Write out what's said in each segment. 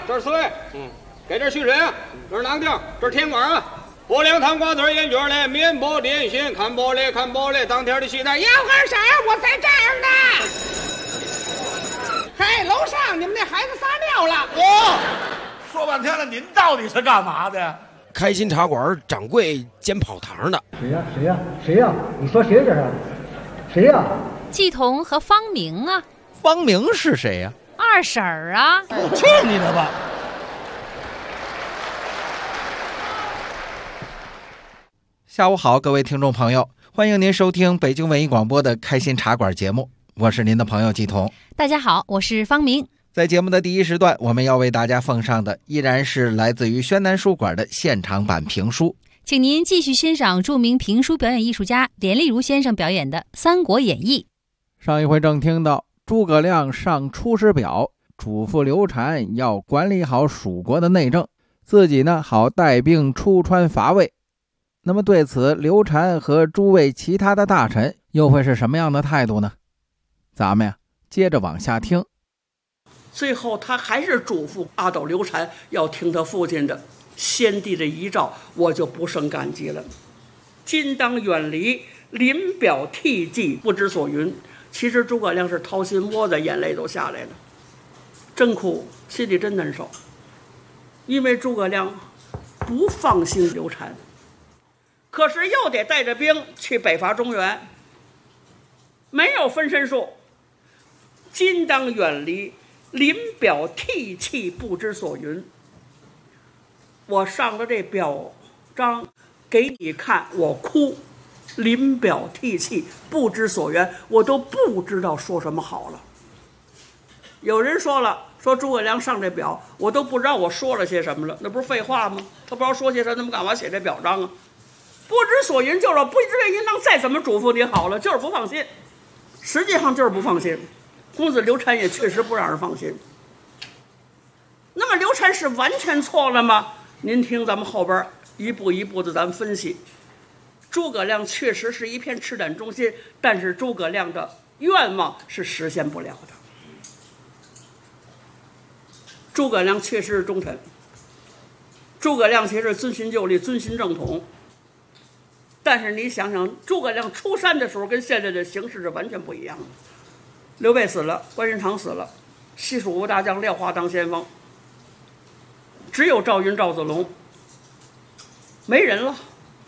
这是水，给这蓄水啊，这是囊丁，这是甜瓜啊。拨两汤瓜子烟卷来，面包点心，看包嘞，看包嘞，当天的期待要干啥？我在这儿呢。嘿，楼上你们那孩子撒尿了。 说半天了，您到底是干嘛的？ 开心茶馆掌柜兼跑堂的。 谁呀？你说谁这是？谁呀？ 季彤和方明啊。 方明是谁呀？ 二婶儿啊。 去你的吧！ 下午好，各位听众朋友，欢迎您收听北京文艺广播的开心茶馆节目，我是您的朋友季彤。 大家好，我是方明。 在节目的第一时段，我们要为大家奉上的依然是来自于宣南书馆的现场版评书， 请您继续欣赏著名评书表演艺术家连丽如先生表演的《三国演义》。 上一回正听到诸葛亮上《出师表》，嘱咐刘禅要管理好蜀国的内政，自己呢好带兵出川伐魏。那么对此，刘禅和诸位其他的大臣又会是什么样的态度呢？咱们呀接着往下听。 最后他还是嘱咐阿斗刘禅要听他父亲的，先帝的遗诏我就不胜感激了。今当远离，临表涕泣，不知所云。其实诸葛亮是掏心窝子，眼泪都下来了，真哭，心里真难受。因为诸葛亮不放心刘禅，可是又得带着兵去北伐中原，没有分身术。今当远离，临表涕泣，不知所云。我上了这表彰给你看，我哭，临表涕泣，不知所云，我都不知道说什么好了。有人说了，说诸葛亮上这表，我都不知道我说了些什么了，那不是废话吗？他不知道说些什么，那么干嘛写这表彰啊？不知所云就是不知原因，当再怎么嘱咐你好了，就是不放心，实际上就是不放心。公子刘禅也确实不让人放心。那么刘禅是完全错了吗？您听咱们后边一步一步的咱们分析。诸葛亮确实是一片赤胆忠心，但是诸葛亮的愿望是实现不了的。诸葛亮确实是忠臣，诸葛亮其实遵循旧例，遵循正统。但是你想想，诸葛亮出山的时候跟现在的形势是完全不一样的。刘备死了，关云长死了，西蜀吴大将廖化当先锋，只有赵云、赵子龙，没人了。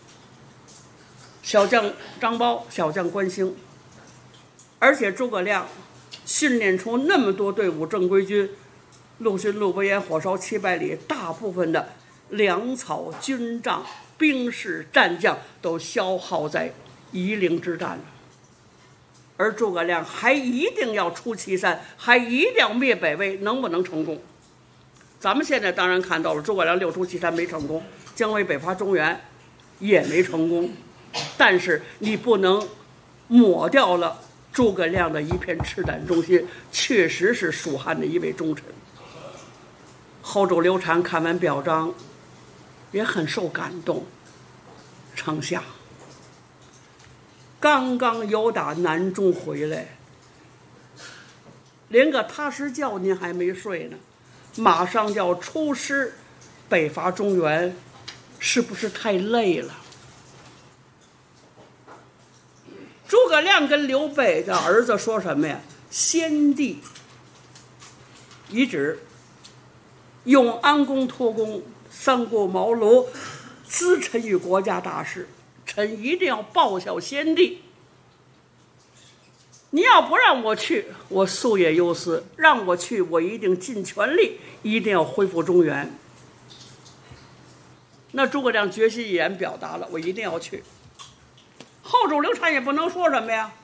小将张苞，小将关兴，而且诸葛亮训练出那么多队伍，正规军，陆逊、陆伯言、火烧700里，大部分的粮草、军帐、兵士、战将都消耗在夷陵之战了。而诸葛亮还一定要出祁山，还一定要灭北魏，能不能成功？咱们现在当然看到了，诸葛亮6出祁山没成功，姜维北伐中原也没成功，但是你不能抹掉了诸葛亮的一片赤胆忠心，确实是蜀汉的一位忠臣。后主刘禅看完表彰也很受感动，丞相刚刚由打南中回来，连个踏实觉您还没睡呢，马上就要出师北伐中原，是不是太累了？诸葛亮跟刘备的儿子说什么呀？先帝遗旨，用安公托公，三顾茅庐，咨臣于国家大事，臣一定要报效先帝。你要不让我去，我夙夜忧思；让我去，我一定尽全力，一定要恢复中原。那诸葛亮决心已然表达了，我一定要去。后主刘禅也不能说什么呀，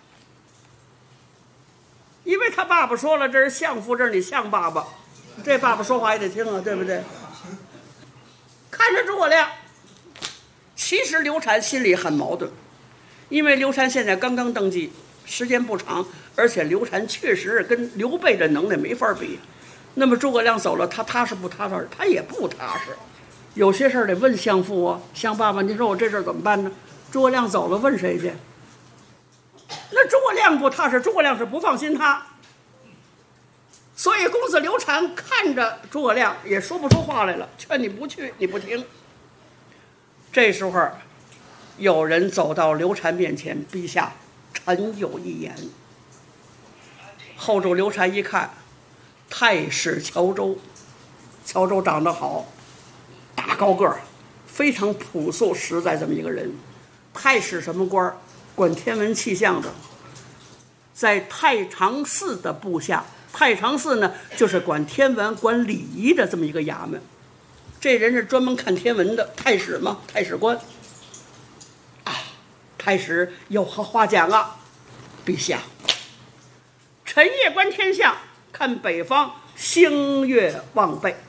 因为他爸爸说了，这是相父，这是你相爸爸，这爸爸说话也得听啊，对不对？看着诸葛亮，其实刘禅心里很矛盾，因为刘禅现在刚刚登基，时间不长，而且刘禅确实跟刘备的能耐没法比。那么诸葛亮走了，他踏实不踏实？他也不踏实。有些事儿得问相父啊，相爸爸，您说我这事儿怎么办呢？诸葛亮走了，问谁去？那诸葛亮不踏实，诸葛亮是不放心他。 所以公子刘禅看着诸葛亮也说不出话来了，劝你不去，你不听。这时候有人走到刘禅面前，陛下，臣有一言。后主刘禅一看，太史乔州，乔州长得好，大高个儿，非常朴素实在这么一个人。太史什么官？管天文气象的，在太常寺的部下。太常寺呢，就是管天文、管礼仪的这么一个衙门。这人是专门看天文的，太史嘛，太史官。啊，太史有何话讲啊？陛下，臣夜观天象，看北方星月旺背，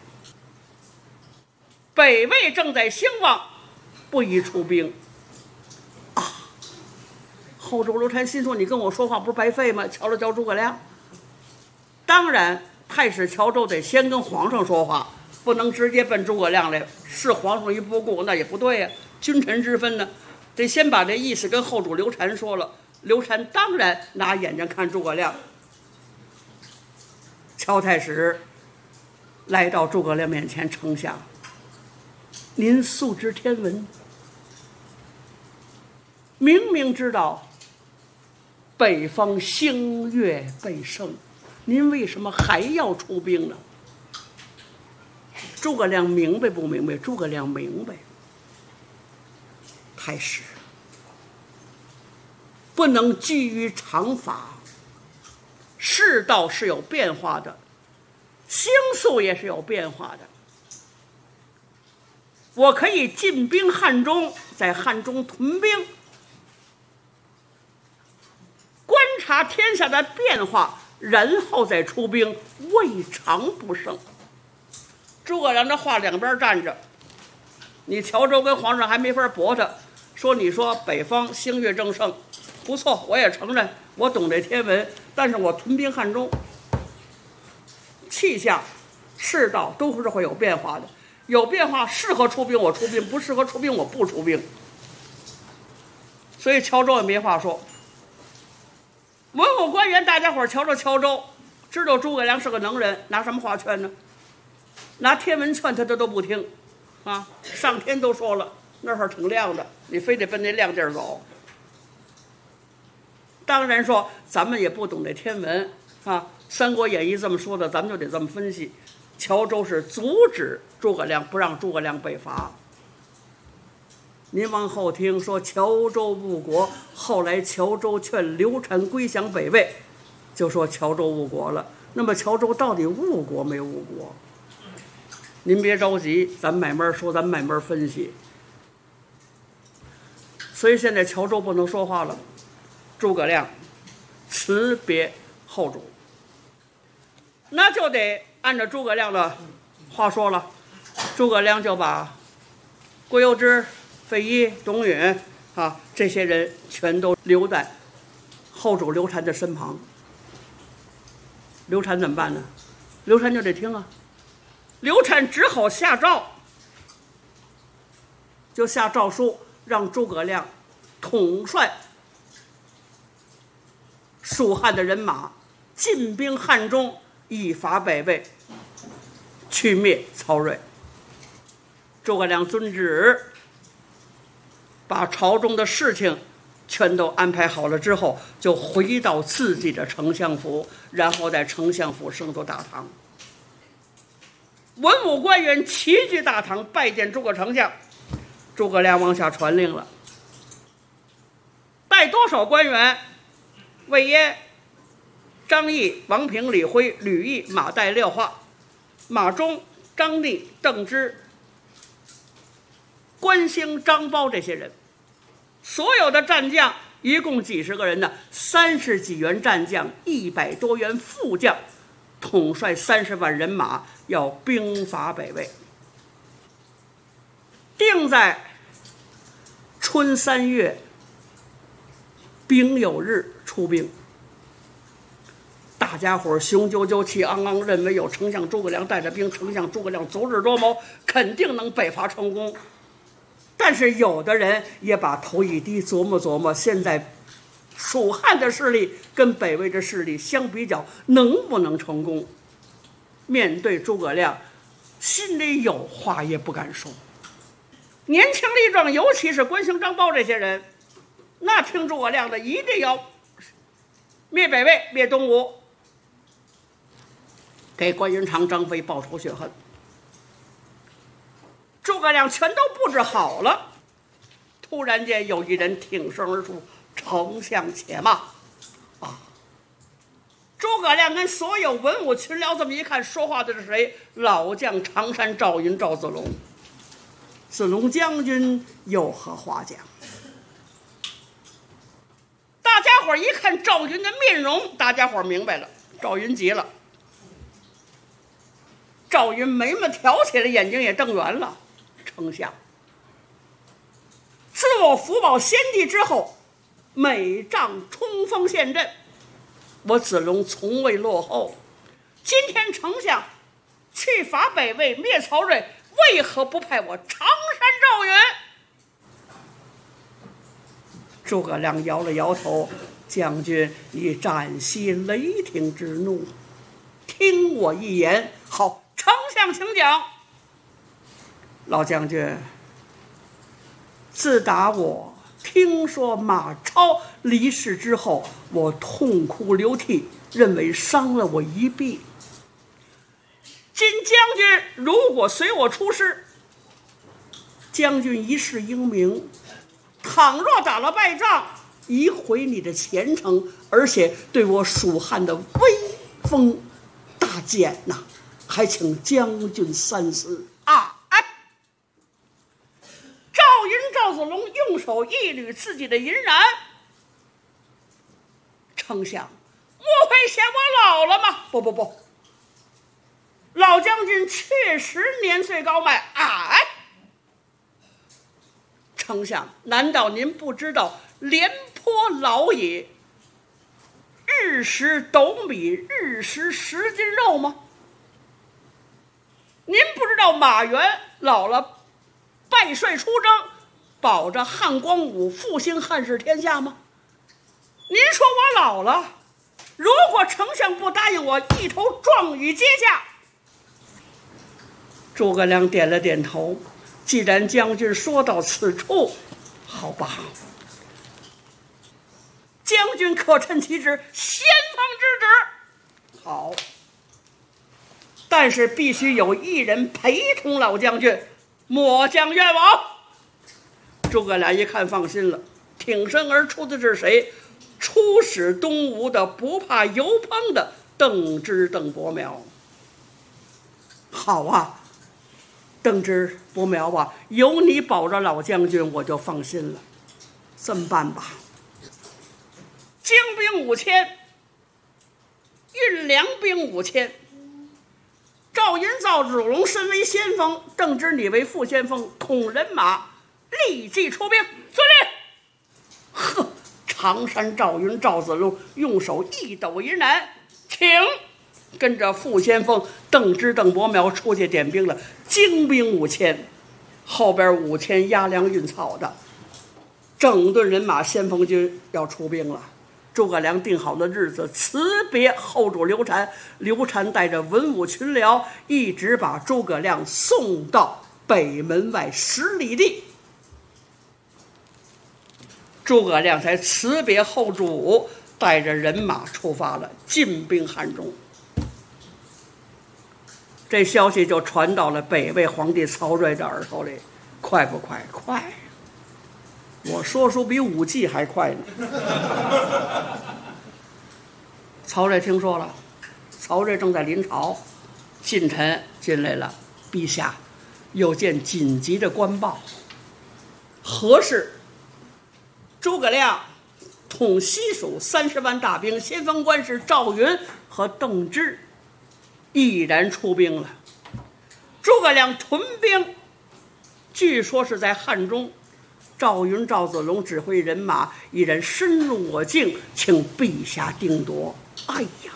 北魏正在兴旺，不宜出兵。啊！后主刘禅心说：“你跟我说话不是白费吗？”瞧了瞧诸葛亮。当然，太史乔州得先跟皇上说话，不能直接奔诸葛亮来，是皇上一不顾，那也不对呀。君臣之分呢，得先把这意思跟后主刘禅说了。刘禅当然拿眼睛看诸葛亮。乔太史来到诸葛亮面前，丞相，您素知天文，明明知道北方星月倍盛，您为什么还要出兵呢？诸葛亮明白不明白？诸葛亮明白。太史不能拘于常法，世道是有变化的，星宿也是有变化的。我可以进兵汉中，在汉中屯兵，观察天下的变化，然后再出兵，未尝不胜。诸葛亮这话两边站着，你乔州跟皇上还没法驳他，说你说北方星月正盛，不错，我也承认我懂这天文，但是我屯兵汉中，气象世道都是会有变化的，有变化适合出兵我出兵，不适合出兵我不出兵。所以乔州也没话说。文武官员大家伙瞧着乔州，知道诸葛亮是个能人，拿什么话劝呢？拿天文劝他都不听啊！上天都说了那会儿挺亮的，你非得奔那亮地儿走。当然说咱们也不懂这天文啊，《三国演义》这么说的，咱们就得这么分析。乔州是阻止诸葛亮，不让诸葛亮北伐。您往后听说乔州误国，后来乔州劝刘禅归降北魏，就说乔州误国了。那么乔州到底误国没误国？您别着急，咱慢慢说，咱慢慢分析。所以现在乔州不能说话了，诸葛亮辞别后主，那就得按照诸葛亮的话说了。诸葛亮就把郭攸之、费祎、董允啊这些人全都留在后主刘禅的身旁。刘禅怎么办呢？刘禅就得听啊。刘禅只好下诏，就下诏书让诸葛亮统帅蜀汉的人马进兵汉中，以伐北魏，去灭曹睿。诸葛亮遵旨，把朝中的事情全都安排好了之后，就回到自己的丞相府，然后在丞相府升到大堂。文武官员齐聚大堂，拜见诸葛丞相。诸葛亮往下传令了，带多少官员？魏嫣、张翼、王平、李辉、吕毅、马岱、廖化、马忠、张逆、邓芝、关兴、张苞这些人，所有的战将一共几十个人呢？30几员战将，100多员副将，统帅30万人马，要兵伐北魏。定在春3月丙酉日出兵。大家伙雄赳赳气昂昂，认为有丞相诸葛亮带着兵，丞相诸葛亮足智多谋，肯定能北伐成功。但是有的人也把头一低，琢磨琢磨，现在蜀汉的势力跟北魏的势力相比较，能不能成功？ 面对诸葛亮，心里有话也不敢说。年轻力壮，尤其是关兴、张苞这些人，那听诸葛亮的一定要灭北魏、灭东吴，给关云长、张飞报仇雪恨。诸葛亮全都布置好了，突然间有一人挺身而出：“丞相且慢！”诸葛亮跟所有文武群僚这么一看，说话的是谁？老将常山赵云赵子龙。子龙将军有何话讲？大家伙一看赵云的面容，大家伙明白了，赵云急了。赵云眉毛挑起来，眼睛也瞪圆了。丞相，自我福保先帝之后，每仗冲锋陷阵，我子龙从未落后。今天丞相去伐北魏，灭曹睿，为何不派我常山赵云？诸葛亮摇了摇头：“将军，你暂息雷霆之怒，听我一言。”“好，丞相请讲。”“老将军，自打我听说马超离世之后，我痛哭流涕，认为伤了我一臂。今将军如果随我出师，将军一世英名，倘若打了败仗，移毁你的前程，而且对我蜀汉的威风大减呐！还请将军三思啊！”赵云赵子龙用手一捋自己的银髯：“丞相，莫非嫌我老了吗？”“不，老将军确实年岁高迈。”“丞相，难道您不知道廉颇老也，日食斗米，日食10斤肉吗？您不知道马援老了拜帅出征，保着汉光武复兴汉室天下吗？您说我老了，如果丞相不答应我，一头撞与阶下。”诸葛亮点了点头：“既然将军说到此处，好吧，将军可趁其职，先锋之职。好，但是必须有一人陪同老将军，末将愿往。”诸葛亮一看放心了，挺身而出的是谁？出使东吴的不怕油烹的邓芝、邓伯苗。好啊，邓芝、伯苗吧，有你保着老将军，我就放心了。这么办吧，精兵5000，运粮兵5000。赵云赵子龙身为先锋，邓芝你为副先锋，统人马，立即出兵。遵令。呵，常山赵云赵子龙用手一抖银髯，请跟着副先锋邓芝、邓伯苗出去点兵了。精兵5000，后边5000押粮运草的，整顿人马，先锋军要出兵了。诸葛亮定好的日子，辞别后主刘禅，刘禅带着文武群僚，一直把诸葛亮送到北门外10里地。诸葛亮才辞别后主，带着人马出发了，进兵汉中。这消息就传到了北魏皇帝曹睿的耳朵里，快不快？快！我说书比武技还快呢。曹睿听说了，曹睿正在临朝，近臣进来了。陛下，有件紧急的官报。何事？诸葛亮统西蜀30万大兵，先锋官是赵云和邓芝，毅然出兵了。诸葛亮屯兵，据说是在汉中。赵云赵子龙指挥人马已然深入我境，请陛下定夺。哎呀，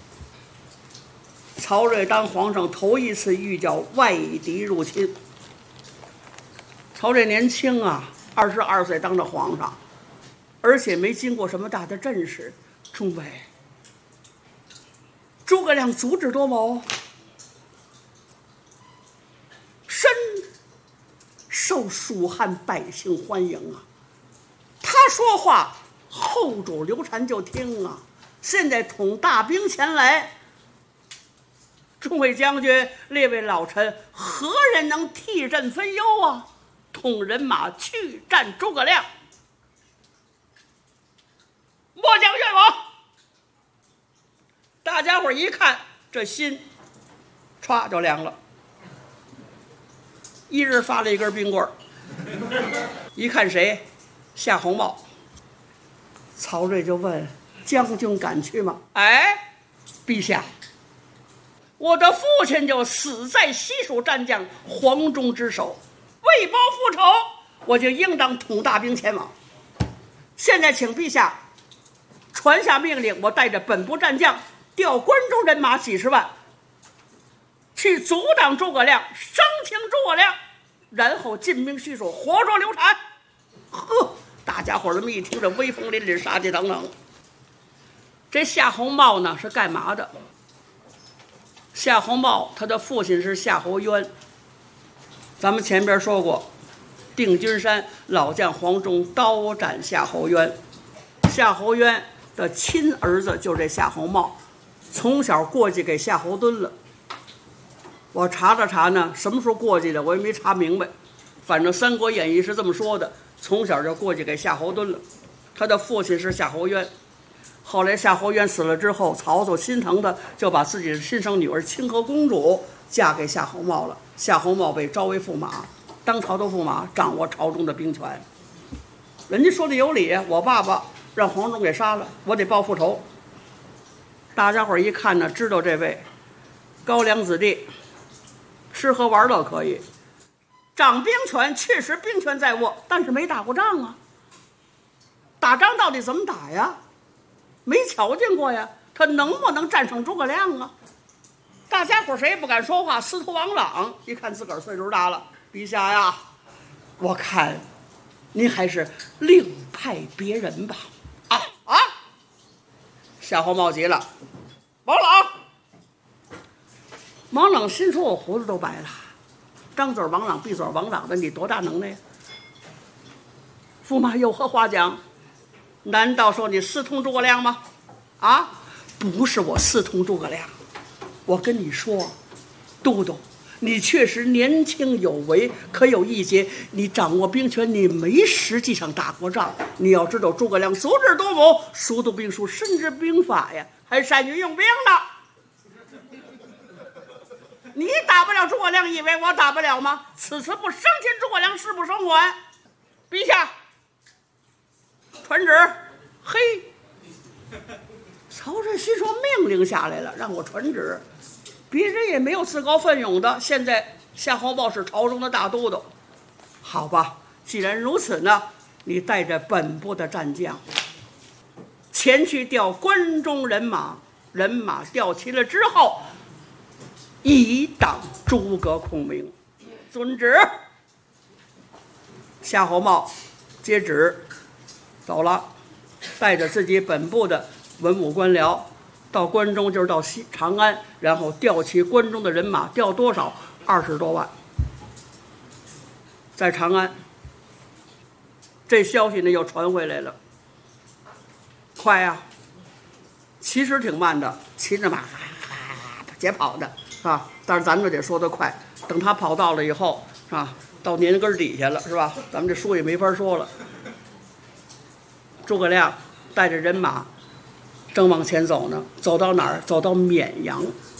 曹睿当皇上头一次遇叫外敌入侵。曹睿年轻啊，22岁当着皇上，而且没经过什么大的阵势。诸位，诸葛亮足智多谋， 蜀汉百姓欢迎啊。他说话，后主刘禅就听啊。现在统大兵前来，众位将军、列位老臣，何人能替朕分忧啊？统人马去战诸葛亮。末将愿往。大家伙一看，这心歘就凉了。一人发了一根冰棍儿，一看谁？夏侯茂。曹睿就问：将军敢去吗？哎，陛下，我的父亲就死在西蜀战将黄忠之手，为报复仇，我就应当统大兵前往。现在请陛下传下命令，我带着本部战将调关中人马几十万，去阻挡诸葛亮，生擒诸葛亮，然后进兵西蜀，活捉刘禅。呵，大家伙儿这么一听，这威风凛凛，杀气腾腾。这夏侯茂呢是干嘛的？夏侯茂他的父亲是夏侯渊，咱们前边说过，定军山老将黄忠刀斩夏侯渊，夏侯渊的亲儿子就是这夏侯茂，从小过继给夏侯惇了。我查了查呢，什么时候过继的我也没查明白，反正《三国演义》是这么说的，从小就过继给夏侯惇了。他的父亲是夏侯渊，后来夏侯渊死了之后，曹操心疼的就把自己的亲生女儿清河公主嫁给夏侯茂了。夏侯茂被招为驸马，当朝的驸马，掌握朝中的兵权。人家说的有理，我爸爸让黄忠给杀了，我得报复仇。大家伙一看呢，知道这位高粱子弟，吃喝玩乐可以，掌兵权确实兵权在握，但是没打过仗啊。打仗到底怎么打呀？没瞧见过呀，他能不能战胜诸葛亮啊？大家伙谁也不敢说话。司徒王朗一看自个儿岁数大了，陛下呀，我看您还是另派别人吧。啊！夏侯茂急了，王朗。王朗心说：我胡子都白了，张嘴王朗闭嘴王朗的，你多大能耐呀？驸马有何话讲？难道说你私通诸葛亮吗？啊，不是我私通诸葛亮，我跟你说，都督，你确实年轻有为，可有一节，你掌握兵权，你没实际上打过仗。你要知道，诸葛亮足智多谋，熟读兵书，深知兵法呀，还善于用兵呢。你打不了诸葛亮，以为我打不了吗？此次不生擒诸葛亮，誓不生还。陛下，传旨。嘿，曹睿心说命令下来了，让我传旨，别人也没有自告奋勇的。现在夏侯茂是朝中的大都督，好吧，既然如此呢，你带着本部的战将前去调关中人马，人马调齐了之后，以挡诸葛孔明。遵旨。夏侯茂接旨走了，带着自己本部的文武官僚到关中，就是到长安，然后调齐关中的人马，调多少？20多万。在长安，这消息呢又传回来了。快呀！其实挺慢的，骑着马捷跑的啊，但是咱们就得说得快。等他跑到了以后啊，到年根底下了是吧？咱们这书也没法说了。诸葛亮带着人马正往前走呢，走到哪儿？走到沔阳。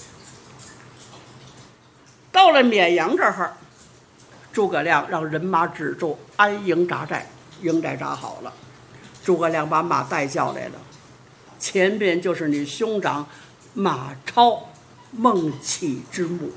到了沔阳这儿，诸葛亮让人马止住，安营扎寨，营寨扎好了。诸葛亮把马带叫来了，前边就是你兄长马超、孟起之墓。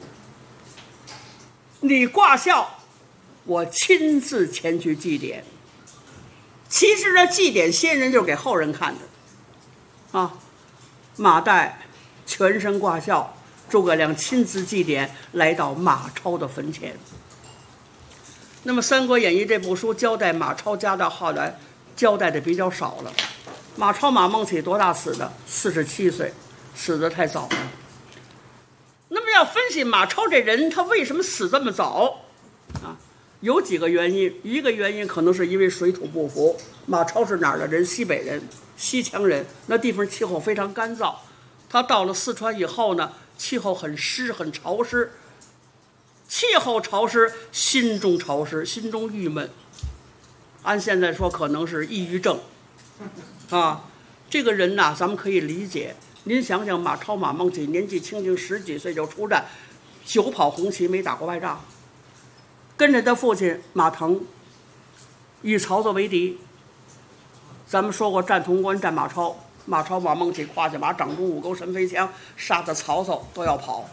你挂孝，我亲自前去祭奠。其实这祭奠先人就是给后人看的啊。马岱全身挂孝，诸葛亮亲自祭奠，来到马超的坟前。那么《三国演义》这部书交代马超家的后来交代的比较少了。马超马孟起多大死的？47岁，死得太早了。那么要分析马超这人他为什么死这么早啊？ 有几个原因，一个原因可能是因为水土不服。马超是哪儿的人？西北人，西羌人，那地方气候非常干燥。他到了四川以后呢，气候很湿很潮湿，气候潮湿，心中潮湿，心中郁闷。按现在说，可能是抑郁症啊。这个人呐，咱们可以理解。您想想，马超、马孟起年纪轻轻10几岁就出战，久跑红旗，没打过外仗，跟着他父亲马腾与曹操为敌。咱们说过，战潼关战马超，马超、马孟起跨下马，掌中5钩神飞枪，杀得曹操都要跑。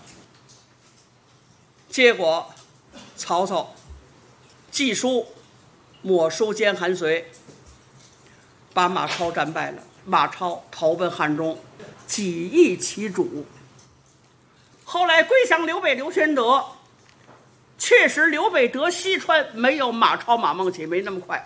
结果曹操记书抹书兼韩遂，把马超战败了。马超逃奔汉中，几易其主。后来归降刘备刘玄德，确实刘备得西川没有马超马孟起没那么快。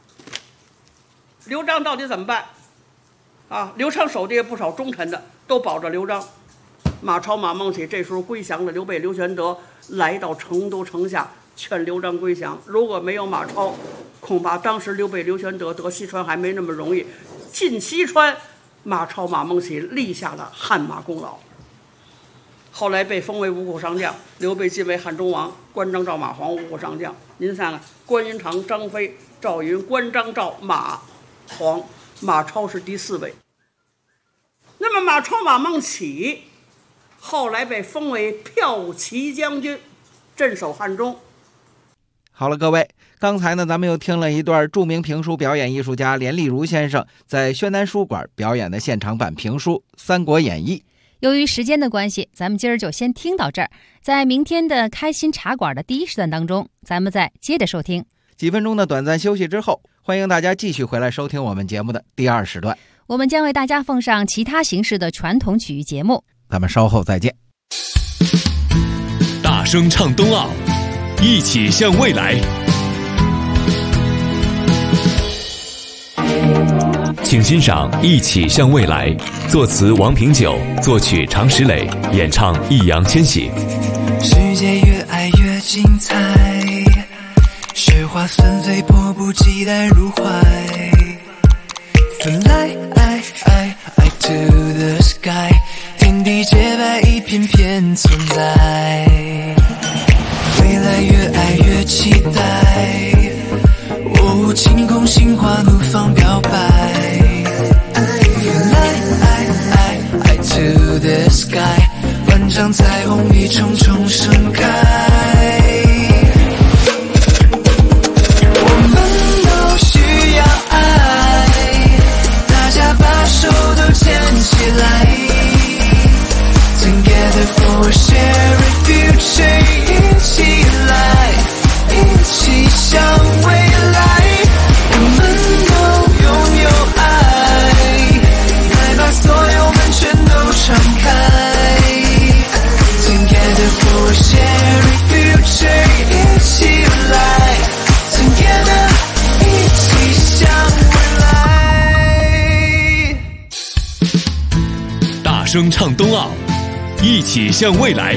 刘璋到底怎么办啊？刘畅手底下不少忠臣的都保着刘璋。马超马孟起这时候归降了刘备刘玄德，来到成都城下劝刘璋归降。如果没有马超，恐怕当时刘备刘玄德得西川还没那么容易。进西川，马超马孟起立下了汗马功劳。后来被封为五虎上将，刘备晋为汉中王，关张赵马黄五虎上将。您看看，关云长、张飞、赵云、关张赵马黄，马超是第4位。那么马超马孟起后来被封为骠骑将军，镇守汉中。 好了，各位，刚才呢，咱们又听了一段著名评书表演艺术家连丽如先生在宣南书馆表演的现场版评书《三国演义》。 由于时间的关系，咱们今儿就先听到这儿。在明天的开心茶馆的第1时段当中，咱们再接着收听。 几分钟的短暂休息之后，欢迎大家继续回来收听我们节目的第2时段。 我们将为大家奉上其他形式的传统曲艺节目。 咱们稍后再见。 大声唱冬奥，一起向未来。请欣赏《一起向未来》，作词王平久，作曲常石磊，演唱易烊千玺。 世界越爱越精彩，雪花纷飞，迫不及待入怀。Fly to the sky， 天地洁白，一片片存在。未来越爱越期待，晴空心花怒放表白。Fly to the sky， 万丈彩虹一重重盛开。我们都需要爱，大家把手都牵起来。Together for a shared future， 一起来，一起向未来。我们都拥有爱，来把所有门全都敞开。Together for a shared future， 一起来 Together， 一起向未来。 大声唱冬奥，一起向未来。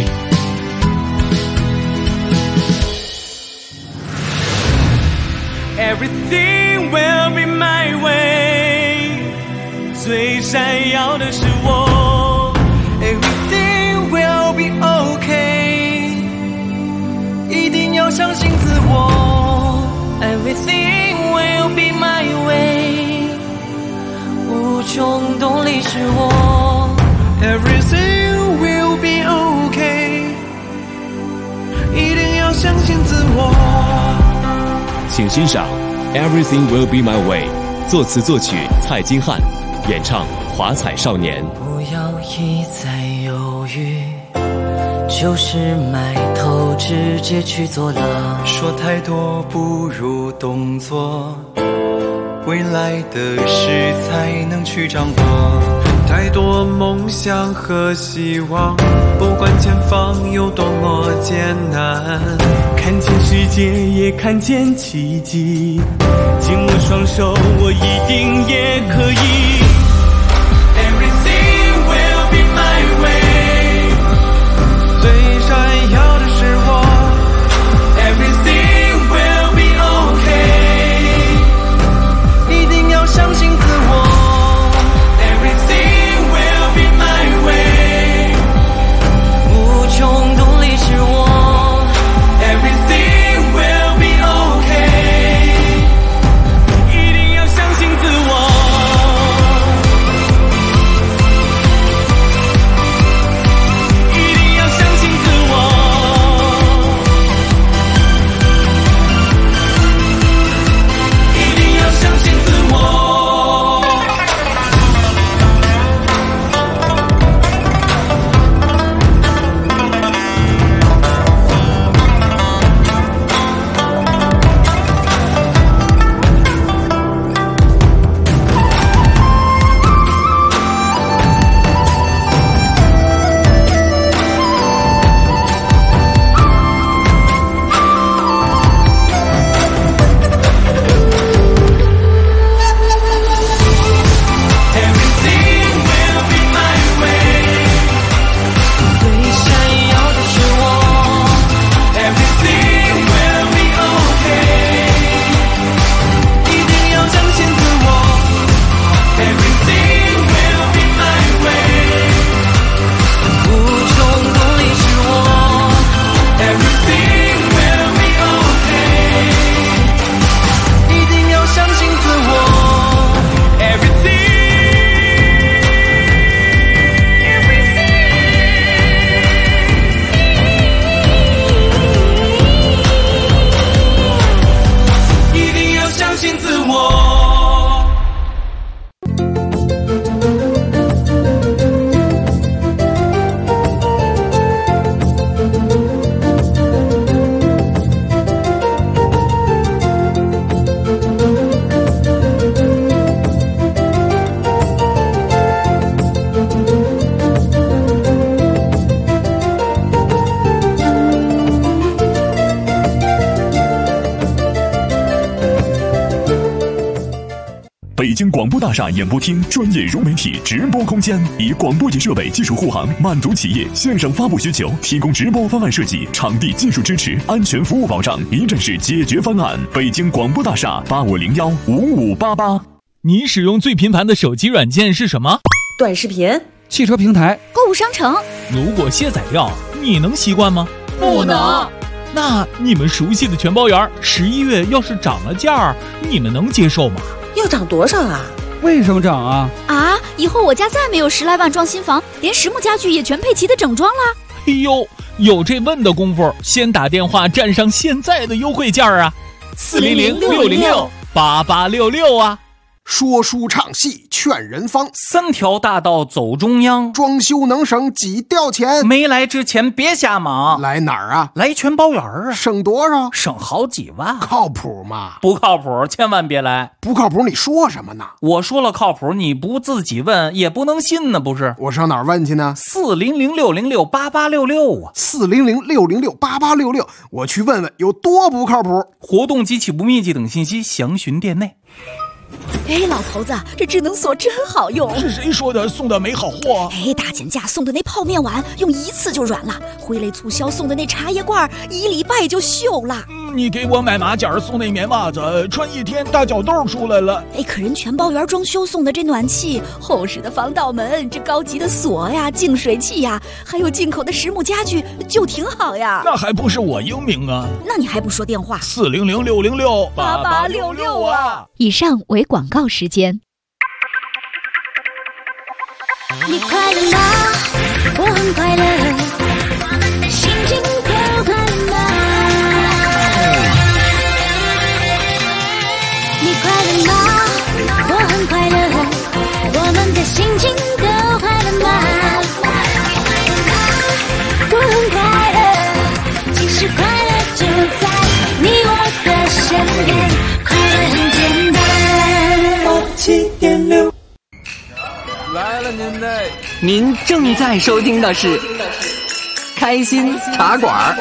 Everything will be my way， 最闪耀的是我。Everything will be okay， 一定要相信自我。Everything will be my way， 无穷动力是我。Everything will be okay， 一定要相信自我。 请欣赏 Everything Will Be My Way， 作词作曲蔡金汉，演唱华彩少年。 不要一再犹豫，就是埋头直接去做了。说太多不如动作，未来的事才能去掌握。太多梦想和希望，不管前方有多么艰难。 看见世界也看见奇迹，紧握双手我一定也可以。 Everything will be my way， 最闪耀的是我。 Everything will 北京广播大厦演播厅专业融媒体直播空间，以广播级设备技术护航，满足企业线上发布需求，提供直播方案设计、场地技术支持、安全服务保障，一站式解决方案。北京广播大厦85015588。 你使用最频繁的手机软件是什么？ 短视频、 汽车平台、 购物商城。 如果卸载掉，你能习惯吗？ 不能。 那你们熟悉的全包圆11月要是涨了价，你们能接受吗？ 要涨多少啊？ 为什么涨啊？ 啊，以后我家再没有10来万装新房，连实木家具也全配齐的整装了。 哎呦，有这问的功夫，先打电话占上现在的优惠价啊！400-606-8866啊！ 说书唱戏劝人方 ，3条大道走中央， 装修能省几吊钱？ 没来之前别瞎忙。 来哪儿啊？ 来全包圆啊！ 省多少？ 省好几万。 靠谱吗？ 不靠谱，千万别来。 不靠谱你说什么呢？ 我说了靠谱，你不自己问也不能信呢，不是？ 我上哪儿问去呢 ？400-606-8866啊 ！400-606-8866，我去问问有多不靠谱。 活动及起步面积等信息详询店内。 哎，老头子，这智能锁真好用。 是谁说的送的没好货？ 哎，大减价送的那泡面碗用一次就软了，挥泪促销送的那茶叶罐1礼拜就锈了。 你给我买马甲送那棉袜子，穿1天大脚痘出来了。 哎，可人全包圆装修送的这暖气、厚实的防盗门、这高级的锁呀、净水器呀，还有进口的实木家具，就挺好呀。 那还不是我英明啊？ 那你还不说电话 ？400-606-8866啊！ 以上为广告时间。 你快乐吗？我很快乐，心情都快乐吗？你快乐吗？我很快乐，我们的心情都快乐吗？我很快乐，其实快乐就在你我的身边，快乐很简单。7.6 来了您正在收听的是开心茶馆。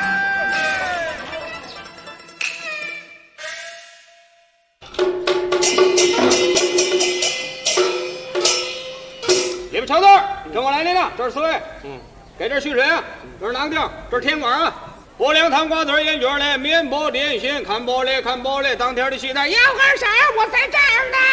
你们瞧这儿，跟我来领了，这是4位。给这续水啊，这是囊丁，这是甜瓜啊。薄凉糖瓜子烟卷嘞，面包点心，看玻璃看玻璃，当天的西单，要喝啥我在这儿呢。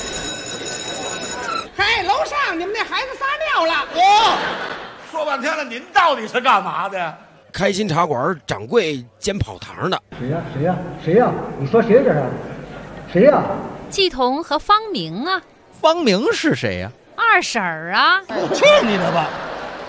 嘿，楼上你们那孩子撒尿了。 说半天了，您到底是干嘛的？ 开心茶馆掌柜兼跑堂的。 谁呀？你说谁这是？谁呀？ 季彤和方明啊。 方明是谁呀？ 二婶儿啊。 去你的吧！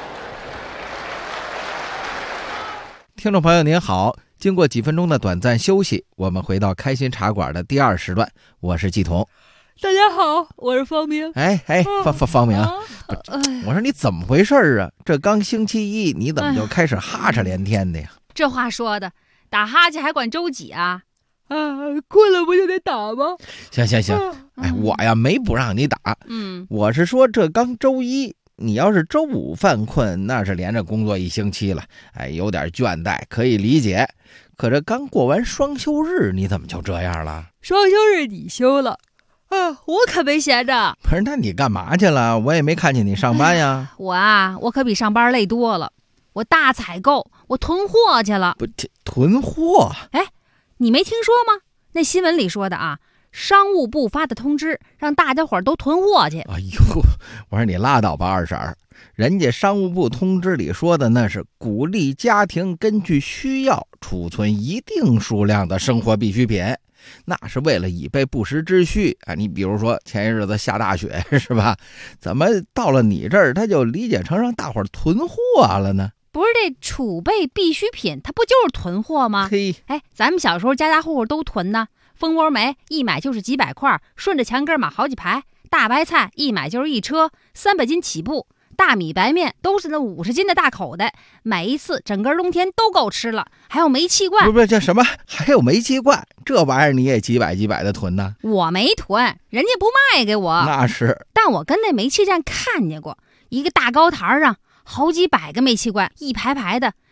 听众朋友您好，经过几分钟的短暂休息，我们回到开心茶馆的第2时段，我是季彤。 大家好，我是方明。 方明，我说你怎么回事啊？这刚星期一，你怎么就开始哈嚓连天的呀？ 这话说的，打哈欠还管周几啊？困了不就得打吗？ 行，我呀没不让你打，我是说这刚周一，你要是周5犯困，那是连着工作1星期了，有点倦怠，可以理解。可这刚过完双休日，你怎么就这样了？ 双休日你休了。我可没闲着。 不是，那你干嘛去了？我也没看见你上班呀。 我可比上班累多了。我大采购，我囤货去了。 不，囤货？ 你没听说吗？那新闻里说的啊，商务部发的通知，让大家伙都囤货去。 哎呦，我说你拉倒吧，二婶儿。人家商务部通知里说的那是鼓励家庭根据需要储存一定数量的生活必需品。那是为了以备不时之需啊！你比如说前一日子下大雪是吧？怎么到了你这儿他就理解成让大伙儿囤货了呢？ 不是，这储备必需品它不就是囤货吗？咱们小时候家家户户都囤呢。蜂窝煤一买就是几百块，顺着墙根码好几排。大白菜一买就是一车，300斤起步。大米白面都是那50斤的大口袋，每一次整个冬天都够吃了。还有煤气罐， 不是这什么？还有煤气罐，这玩意儿你也几百的囤呢？ 我没囤，人家不卖给我。 那是， 但我跟那煤气站看见过，一个大高台上好几百个煤气罐，一排排的，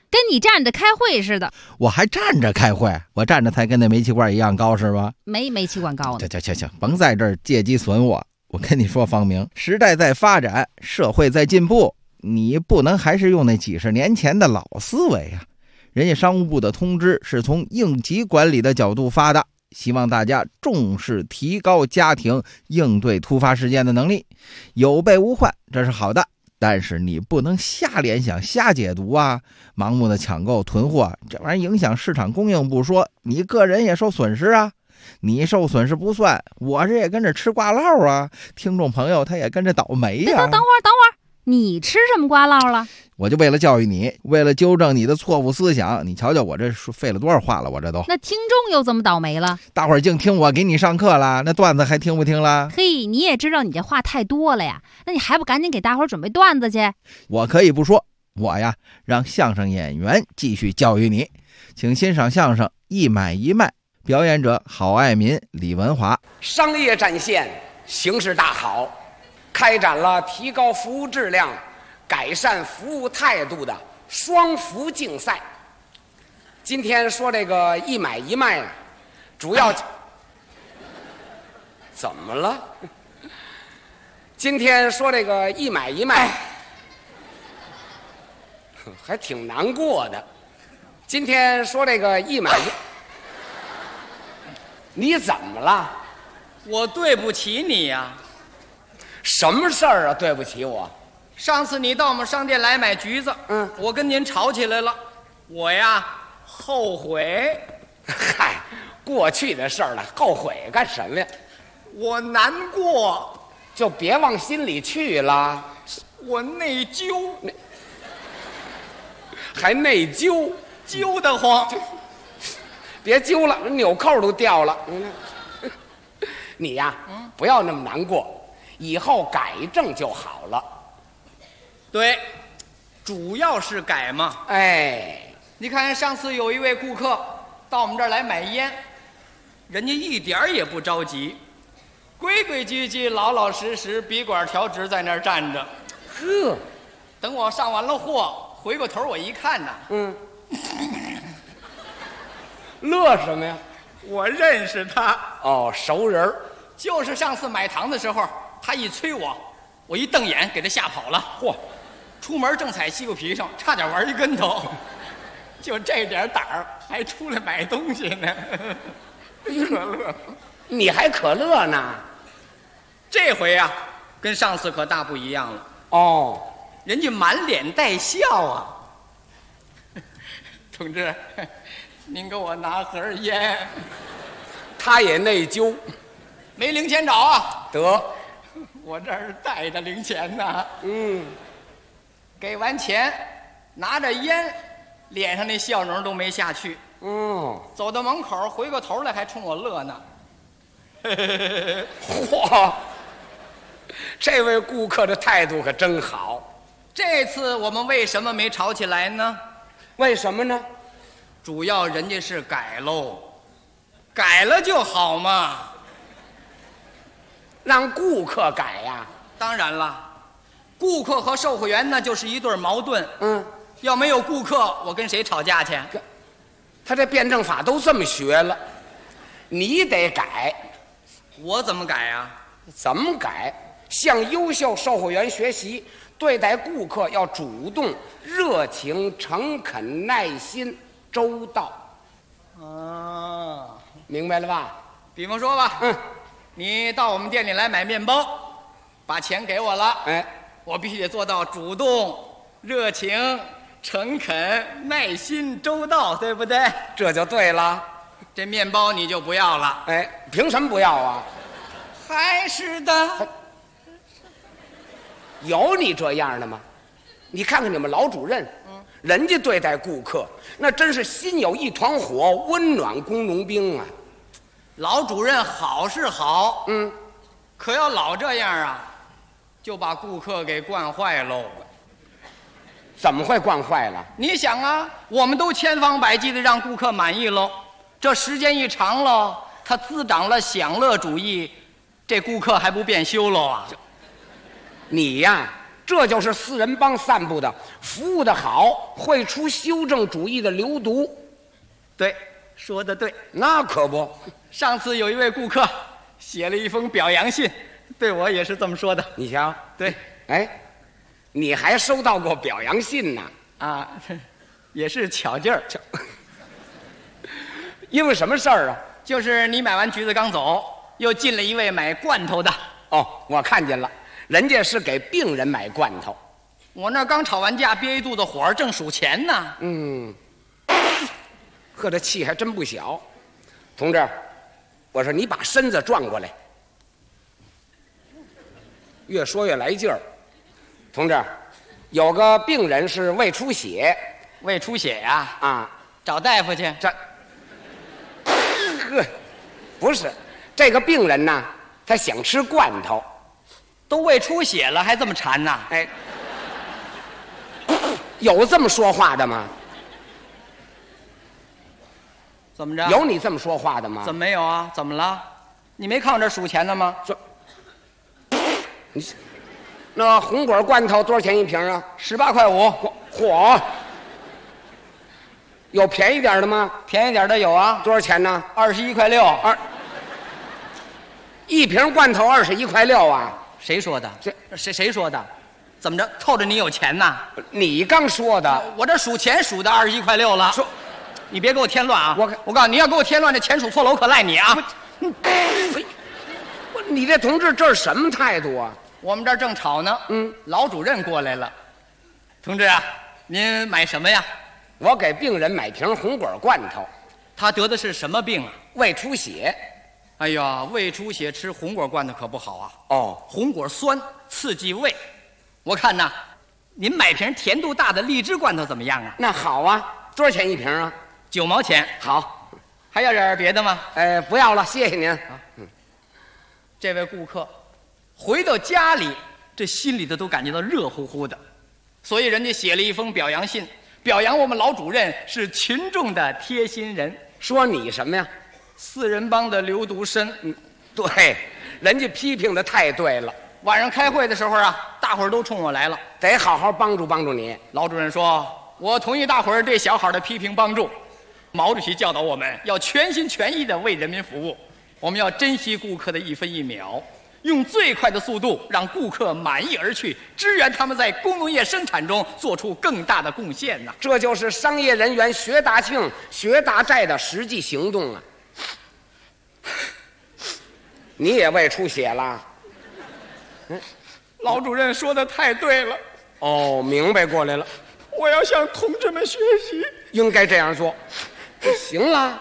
跟你站着开会似的。 我还站着开会？我站着才跟那煤气罐一样高是吧？ 没煤气罐高呢。 行，甭在这儿借机损我。我跟你说，方明，时代在发展，社会在进步，你不能还是用那几十年前的老思维啊。人家商务部的通知是从应急管理的角度发的，希望大家重视提高家庭应对突发事件的能力，有备无患，这是好的。但是你不能瞎联想、瞎解读啊！盲目的抢购囤货，这玩意儿影响市场供应不说，你个人也受损失啊！你受损失不算，我这也跟着吃瓜烙啊！听众朋友他也跟着倒霉呀！ 等会儿，你吃什么瓜烙了？ 我就为了教育你，为了纠正你的错误思想，你瞧瞧我这费了多少话了，我这都。 那听众又怎么倒霉了？ 大伙儿净听我给你上课了，那段子还听不听了？ 嘿，你也知道你这话太多了呀，那你还不赶紧给大伙儿准备段子去？ 我可以不说，我呀让相声演员继续教育你，请欣赏相声《一买一卖》，表演者郝爱民、李文华。 商业战线形势大好，开展了提高服务质量、改善服务态度的双服竞赛。今天说这个一买一卖，主要怎么了？今天说这个一买一卖，还挺难过的。今天说这个一买一，你怎么了？ 我对不起你呀。 什么事儿啊？对不起我。 上次你到我们商店来买橘子，我跟您吵起来了，我呀后悔。 嗨，过去的事儿了，后悔干什么呀？ 我难过， 就别往心里去了。 我内疚， 还内疚， 揪得慌。 别揪了，纽扣都掉了。你呀，不要那么难过，以后改正就好了。 对，主要是改嘛。 哎， 你看上次有一位顾客到我们这儿来买烟，人家一点儿也不着急，规规矩矩、老老实实，笔管调直在那儿站着。 呵， 等我上完了货，回过头我一看呐， 乐什么呀？ 我认识他。 哦，熟人儿。 就是上次买糖的时候，他一催我，我一瞪眼给他吓跑了。 嚯！ 出门正踩西瓜皮上，差点玩一跟头。就这点胆儿，还出来买东西呢。可乐， 你还可乐呢？ 这回呀，跟上次可大不一样了。 哦， 人家满脸带笑啊。同志，您给我拿盒烟。 他也内疚， 没零钱找啊？ 得， 我这儿带着零钱呢。给完钱，拿着烟，脸上那笑容都没下去。走到门口，回过头来还冲我乐呢。 嚯，这位顾客的态度可真好。 这次我们为什么没吵起来呢？ 为什么呢？ 主要人家是改喽，改了就好嘛。 让顾客改呀？ 当然了。顾客和售货员那就是一对矛盾。要没有顾客，我跟谁吵架去？ 他这辩证法都这么学了，你得改。 我怎么改啊？ 怎么改？向优秀售货员学习，对待顾客要主动、热情、诚恳、耐心、周到。明白了吧？ 比方说吧，你到我们店里来买面包，把钱给我了，我必须得做到主动、热情、诚恳、耐心、周到，对不对？ 这就对了。 这面包你就不要了。 凭什么不要啊？ 还是的。 有你这样的吗？你看看你们老主任，人家对待顾客那真是心有一团火，温暖工农兵啊。 老主任好是好，可要老这样啊，就把顾客给惯坏喽。 怎么会惯坏了？ 你想啊，我们都千方百计的让顾客满意喽，这时间一长了，他滋长了享乐主义，这顾客还不变修喽啊？ 你呀， 这就是四人帮散布的服务的好会出修正主义的流毒。 对，说的对。 那可不， 上次有一位顾客写了一封表扬信，对我也是这么说的。 你瞧， 对， 哎，你还收到过表扬信呢？ 啊，也是巧劲儿。 因为什么事儿啊？ 就是你买完橘子刚走，又进了一位买罐头的。 哦，我看见了，人家是给病人买罐头。 我那刚吵完架，憋一肚子火，正数钱呢。 呵，这气还真不小。同志，我说你把身子转过来。越说越来劲儿。同志，有个病人是胃出血。 胃出血呀？ 啊， 找大夫去。 呵，不是，这个病人呢，他想吃罐头。 都胃出血了，还这么馋呢？ 哎，有这么说话的吗？ 怎么着？ 有你这么说话的吗？ 怎么没有啊？怎么了？你没看我这数钱呢吗？ 你那红果罐头多少钱一瓶啊 ？18块5。 嚯！有便宜点的吗？ 便宜点的有啊。 多少钱呢 ？21块6。 一瓶罐头21块6啊？ 谁说的？谁说的？怎么着？凑着你有钱呐？ 你刚说的。 我这数钱数的21块6了。说，你别给我添乱啊！我告诉你，要给我添乱，这钱数错了，我可赖你啊！ 你这同志这是什么态度啊？ 我们这儿正吵呢。老主任过来了。同志啊，您买什么呀？ 我给病人买瓶红果罐头。 他得的是什么病啊？ 胃出血。 哎呀，胃出血吃红果罐头可不好啊！ 哦， 红果酸，刺激胃。我看呐，您买瓶甜度大的荔枝罐头怎么样啊？ 那好啊，多少钱一瓶啊 ？9毛钱。 好， 还要点别的吗？ 不要了，谢谢您。 这位顾客回到家里，这心里头都感觉到热乎乎的，所以人家写了一封表扬信，表扬我们老主任是群众的贴心人。 说你什么呀？ 四人帮的流毒参。 对，人家批评的太对了。 晚上开会的时候啊，大伙儿都冲我来了， 得好好帮助帮助你。 老主任说，我同意大伙儿对小好的批评帮助。毛主席教导我们要全心全意地为人民服务，我们要珍惜顾客的1分1秒，用最快的速度让顾客满意而去，支援他们在工农业生产中做出更大的贡献呐。 这就是商业人员学大庆、学大寨的实际行动啊！你也胃出血了？ 老主任说的太对了。 哦，明白过来了。 我要向同志们学习， 应该这样做。行了，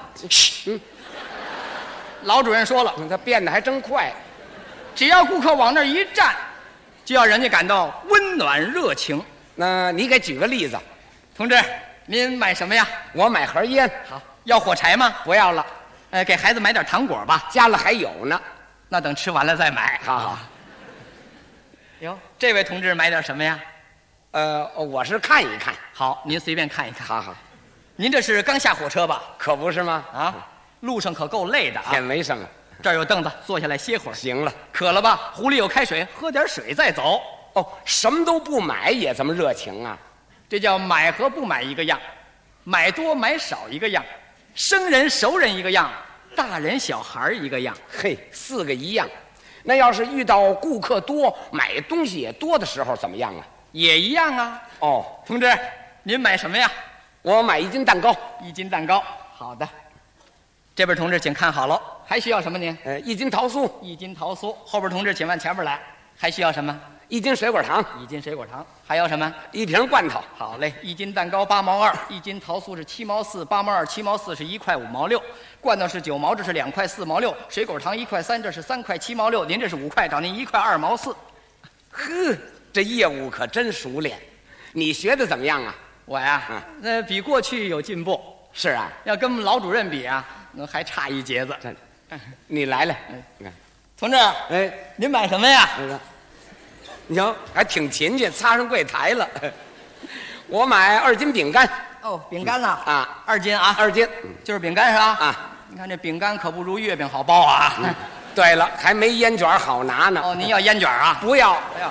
老主任说了， 他变得还真快。 只要顾客往那儿一站，就要人家感到温暖热情。 那你给举个例子。 同志，您买什么呀？ 我买盒烟。 好，要火柴吗？ 不要了。 给孩子买点糖果吧， 家里还有呢。 那等吃完了再买。 好。 哟，这位同志买点什么呀？ 我是看一看。 好，您随便看一看。 好。 您这是刚下火车吧？ 可不是吗？ 啊，路上可够累的啊。 天没上啊。 这儿有凳子，坐下来歇会儿。 行了。 渴了吧？壶里有开水，喝点水再走。 哦，什么都不买也这么热情啊？ 这叫买和不买一个样，买多买少一个样，生人熟人一个样，大人小孩一个样。 嘿，4个一样。那要是遇到顾客多、买东西也多的时候怎么样啊？ 也一样啊。 哦， 同志，您买什么呀？ 我买1斤蛋糕。 1斤蛋糕，好的。这边同志请看好了，还需要什么您 ？1斤桃酥。 1斤桃酥。后边同志请往前边来，还需要什么 ？1斤水果糖。 1斤水果糖。还要什么 ？1瓶罐头。 好嘞，1斤蛋糕8毛2，1斤桃酥是7毛4，8毛2，7毛4是1块5毛6，罐头是9毛，这是2块4毛6，水果糖1块3，这是3块7毛6，您这是5块，找您1块2毛4。 呵，这业务可真熟练。你学的怎么样啊？ 我呀，那比过去有进步。 是啊， 要跟我们老主任比啊，那还差一截子。 你来来， 同志，您买什么呀？ 你瞧，还挺勤勤，擦上柜台了。我买2斤饼干。 哦，饼干了啊 ，2斤啊， 2斤， 就是饼干是吧？ 啊， 你看这饼干可不如月饼好包啊。 对了，还没烟卷好拿呢。 哦，您要烟卷啊？ 不要，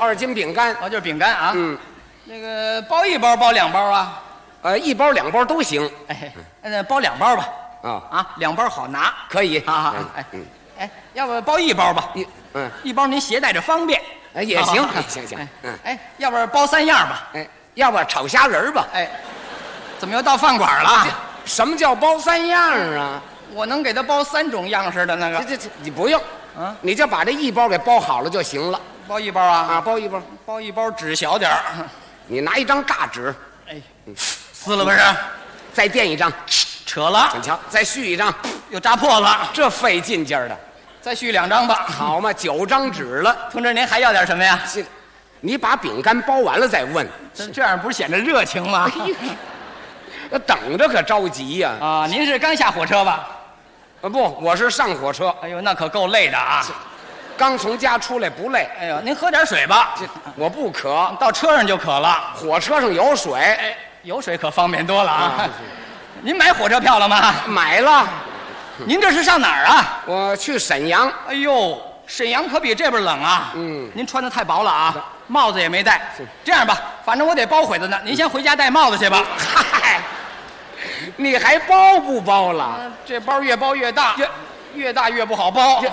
2斤饼干。 哦，就是饼干啊。那个包1包，包2包啊？ 1包2包都行。 哎，那包2包吧。 啊 ，2包好拿。 可以。 哎，要不包1包吧？1包您携带着方便。 哎，也行，行。 哎，要不包3样吧？ 哎，要不炒虾仁吧？ 哎，怎么又到饭馆了？ 什么叫包3样啊？ 我能给他包3种样式的那个。 这你不用啊，你就把这1包给包好了就行了。 包1包啊？ 包1包， 包1包纸小点儿。 你拿一张大纸， 哎，撕了不是？ 再垫一张， 扯了。 你瞧，再续一张， 又扎破了， 这费劲劲儿的。 再续2张吧。 好嘛，9张纸了。 同志，您还要点什么呀？ 你把饼干包完了再问， 这样不是显得热情吗？ 等着可着急呀！ 啊，您是刚下火车吧？ 不，我是上火车。 哎呦，那可够累的啊！ 刚从家出来不累。 哎呦，您喝点水吧。 我不渴， 到车上就渴了。 火车上有水。 哎，有水可方便多了啊！您买火车票了吗？ 买了。 您这是上哪儿啊？ 我去沈阳。 哎呦，沈阳可比这边冷啊！您穿的太薄了啊，帽子也没戴。这样吧，反正我得包会子呢，您先回家戴帽子去吧。 嗨，你还包不包了？ 这包越包越大，越大越不好包。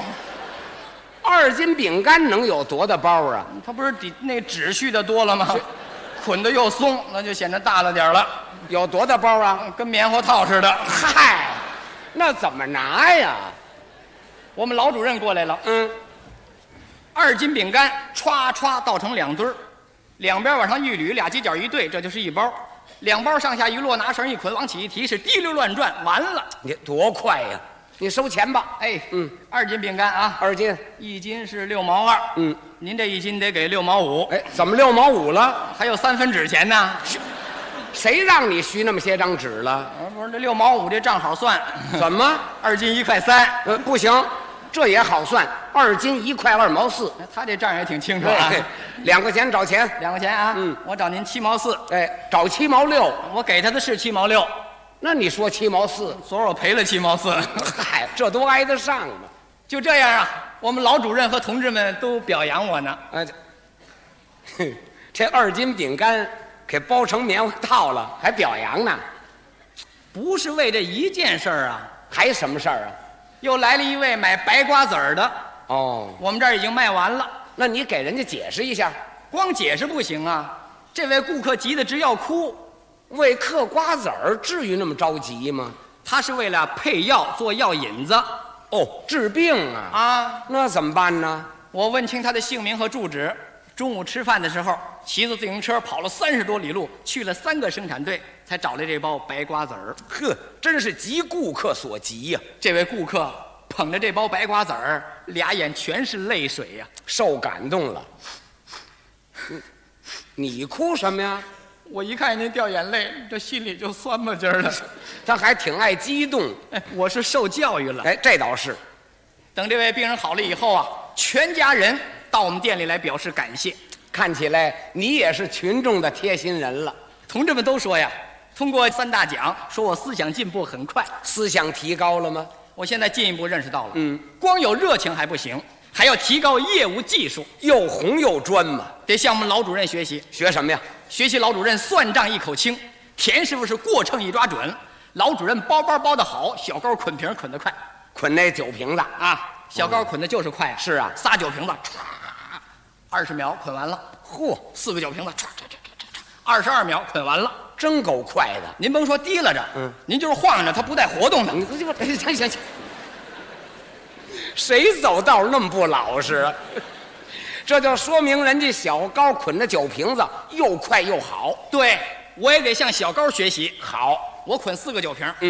2斤饼干能有多大包啊？ 它不是那纸续的多了吗？捆的又松，那就显得大了点了。 有多大包啊？ 跟棉花套似的。 嗨，那怎么拿呀？ 我们老主任过来了。2斤饼干歘歘倒成2堆儿，2边往上一捋，2犄角一对，这就是1包。2包上下一摞，拿绳一捆，往起一提，是滴溜乱转，完了。 你多快呀！你收钱吧。 哎，2斤饼干啊 ，2斤 ，1斤是6毛2。您这1斤得给6毛5。 哎，怎么6毛5了？ 还有3分纸钱呢。 谁让你续那么些张纸了？ 不是，这6毛5这账好算。 怎么 ？2斤1块3。 不行，这也好算，2斤1块2毛4。 他这账也挺清楚啊。 2块钱找钱 ，2块钱啊。我找您7毛4。 哎，找7毛6。 我给他的是7毛6。 那你说7毛4， 昨儿我赔了7毛4。 嗨，这都挨得上吗？ 就这样啊，我们老主任和同志们都表扬我呢。 这2斤饼干给包成棉花套了，还表扬呢？ 不是为这一件事儿啊， 还什么事儿啊？ 又来了一位买白瓜子儿的。 哦， 我们这儿已经卖完了。 那你给人家解释一下。 光解释不行啊，这位顾客急得直要哭。 为嗑瓜子儿至于那么着急吗？ 他是为了配药做药引子。 哦，治病啊！ 啊， 那怎么办呢？ 我问清他的姓名和住址。中午吃饭的时候，骑着自行车跑了30多里路，去了3个生产队，才找来这包白瓜子儿。 呵，真是急顾客所急呀！ 这位顾客捧着这包白瓜子儿，2眼全是泪水呀， 受感动了。你哭什么呀？ 我一看您掉眼泪，这心里就酸巴劲儿了。 他还挺爱激动。 哎，我是受教育了。 哎，这倒是。 等这位病人好了以后啊，全家人到我们店里来表示感谢。 看起来你也是群众的贴心人了。 同志们都说呀，通过3大奖，说我思想进步很快。 思想提高了吗？ 我现在进一步认识到了，光有热情还不行，还要提高业务技术。 又红又专嘛， 得向我们老主任学习。 学什么呀？ 学习老主任算账一口清，田师傅是过秤一抓准，老主任包包包得好，小高捆瓶捆得快。 捆那酒瓶子啊，小高捆的就是快啊。 是啊， 仨酒瓶子歘，20秒捆完了。 嚯 ，4个酒瓶子歘，22秒捆完了， 真够快的。 您甭说提拉着，您就是晃着它不带活动的。 行，谁走道那么不老实啊？这就说明人家小高捆的酒瓶子又快又好。 对，我也得向小高学习。 好， 我捆4个酒瓶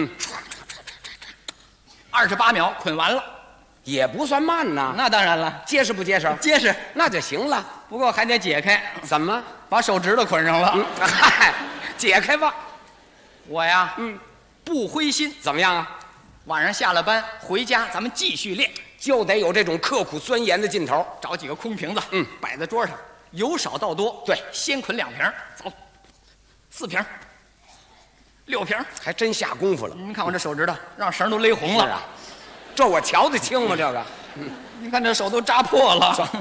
，28秒捆完了， 也不算慢呐。 那当然了， 结实不结实？ 结实， 那就行了。 不过还得解开。 怎么？ 把手指头捆上了。 嗨，解开吧。 我呀，不灰心。 怎么样啊？ 晚上下了班回家，咱们继续练。 就得有这种刻苦钻研的劲头。 找几个空瓶子，摆在桌上，由少到多。 对， 先捆2瓶，走，4瓶，6瓶， 还真下功夫了。 您看我这手指头，让绳都勒红了。 是啊，这我瞧得清吗？这个， 您看这手都扎破了。